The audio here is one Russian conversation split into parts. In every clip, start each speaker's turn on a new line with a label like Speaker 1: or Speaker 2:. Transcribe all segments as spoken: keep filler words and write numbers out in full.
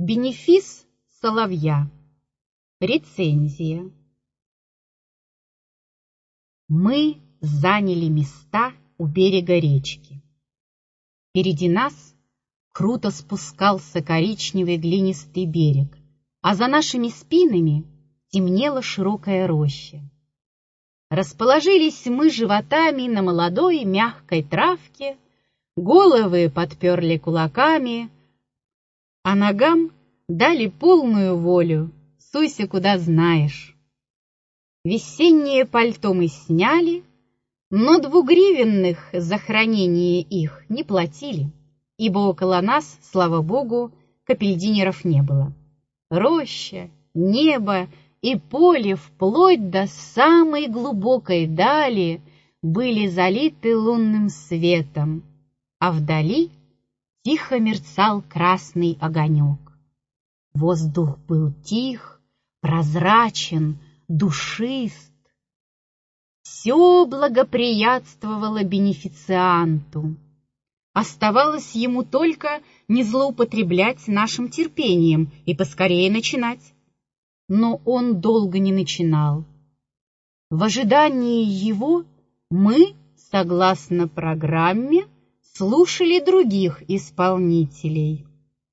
Speaker 1: Бенефис соловья. Рецензия. Мы заняли места у берега речки. Впереди нас круто спускался коричневый глинистый берег, а за нашими спинами темнела широкая роща. Расположились мы животами на молодой мягкой травке, головы подперли кулаками, а ногам дали полную волю, суйся куда знаешь. Весеннее пальто мы сняли, но двугривенных за хранение их не платили, ибо около нас, слава богу, капельдинеров не было. Роща, небо и поле вплоть до самой глубокой дали были залиты лунным светом, а вдали тихо мерцал красный огонек. Воздух был тих, прозрачен, душист. Все благоприятствовало бенефицианту. Оставалось ему только не злоупотреблять нашим терпением и поскорее начинать. Но он долго не начинал. В ожидании его мы, согласно программе, слушали других исполнителей.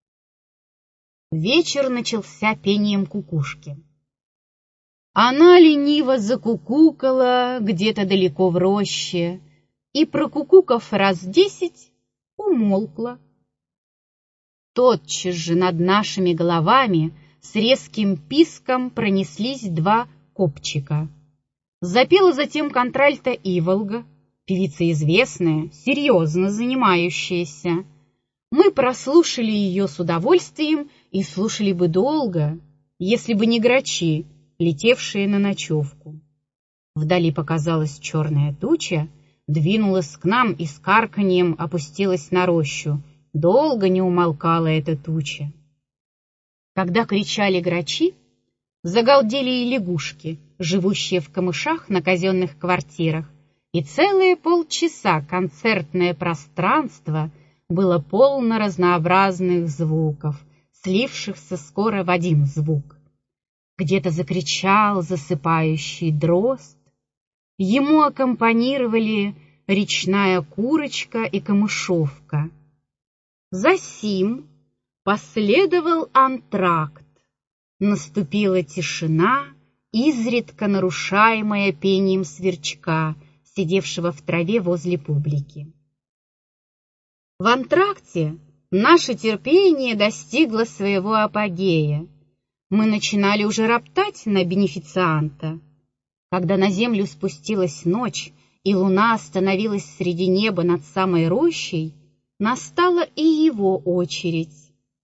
Speaker 1: Вечер начался пением кукушки. Она лениво закукукала где-то далеко в роще и, прокукукав раз десять, умолкла. Тотчас же над нашими головами с резким писком пронеслись два копчика. Запела затем контральто Иволга, певица известная, серьезно занимающаяся. Мы прослушали ее с удовольствием и слушали бы долго, если бы не грачи, летевшие на ночевку. Вдали показалась черная туча, двинулась к нам и с карканьем опустилась на рощу. Долго не умолкала эта туча. Когда кричали грачи, загалдели и лягушки, живущие в камышах на казенных квартирах, и целые полчаса концертное пространство было полно разнообразных звуков, слившихся скоро в один звук. Где-то закричал засыпающий дрозд, ему аккомпанировали речная курочка и камышовка. Засим последовал антракт, наступила тишина, изредка нарушаемая пением сверчка, сидевшего в траве возле публики. В антракте наше терпение достигло своего апогея. Мы начинали уже роптать на бенефицианта. Когда на землю спустилась ночь, и луна остановилась среди неба над самой рощей, настала и его очередь.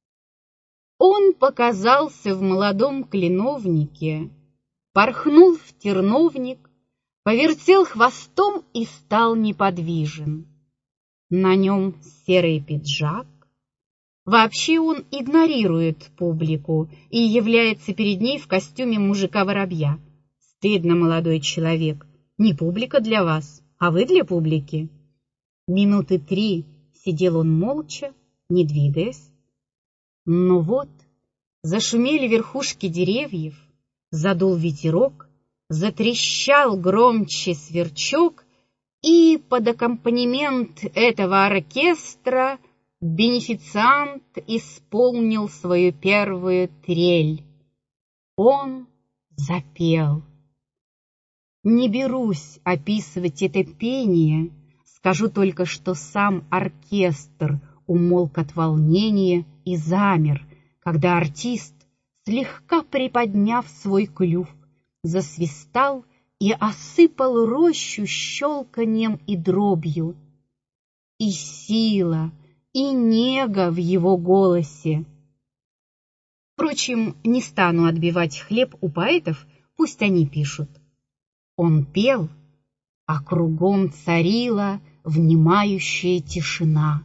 Speaker 1: Он показался в молодом кленовнике, порхнул в терновник, повертел хвостом и стал неподвижен. На нем серый пиджак. Вообще он игнорирует публику и является перед ней в костюме мужика-воробья. Стыдно, молодой человек, не публика для вас, а вы для публики. Минуты три сидел он молча, не двигаясь. Но вот зашумели верхушки деревьев, задул ветерок, затрещал громче сверчок, и под аккомпанемент этого оркестра бенефициант исполнил свою первую трель. Он запел. Не берусь описывать это пение, скажу только, что сам оркестр умолк от волнения и замер, когда артист, слегка приподняв свой клюв, засвистал и осыпал рощу щелканьем и дробью. И сила, и нега в его голосе. Впрочем, не стану отбивать хлеб у поэтов, пусть они пишут. Он пел, а кругом царила внимающая тишина.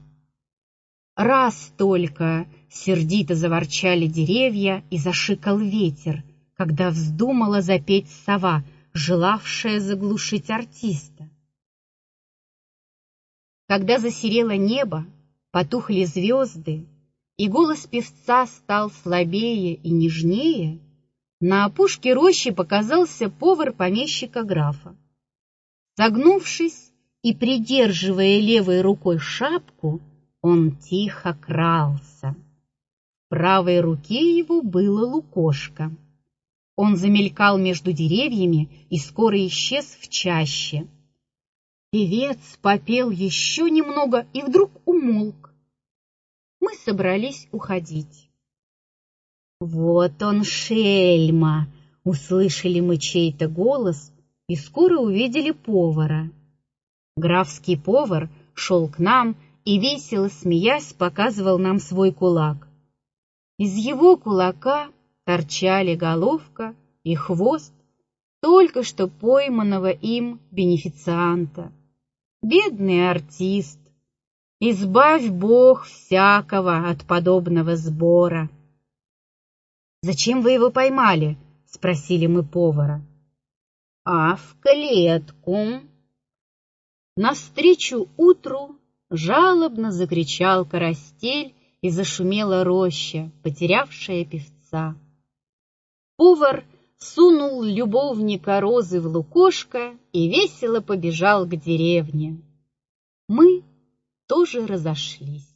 Speaker 1: Раз только сердито заворчали деревья и зашикал ветер, когда вздумала запеть сова, желавшая заглушить артиста. Когда засерело небо, потухли звезды, и голос певца стал слабее и нежнее, на опушке рощи показался повар помещика графа. Согнувшись и придерживая левой рукой шапку, он тихо крался. В правой руке его было лукошко. Он замелькал между деревьями и скоро исчез в чаще. Певец попел еще немного и вдруг умолк. Мы собрались уходить. «Вот он, шельма!» — услышали мы чей-то голос и скоро увидели повара. Графский повар шел к нам и, весело смеясь, показывал нам свой кулак. Из его кулака торчали головка и хвост только что пойманного им бенефицианта. Бедный артист! Избавь Бог всякого от подобного сбора. «Зачем вы его поймали?» — спросили мы повара. «А в клетку!» Навстречу утру жалобно закричал карастель и зашумела роща, потерявшая певца. Повар сунул любовника розы в лукошко и весело побежал к деревне. Мы тоже разошлись.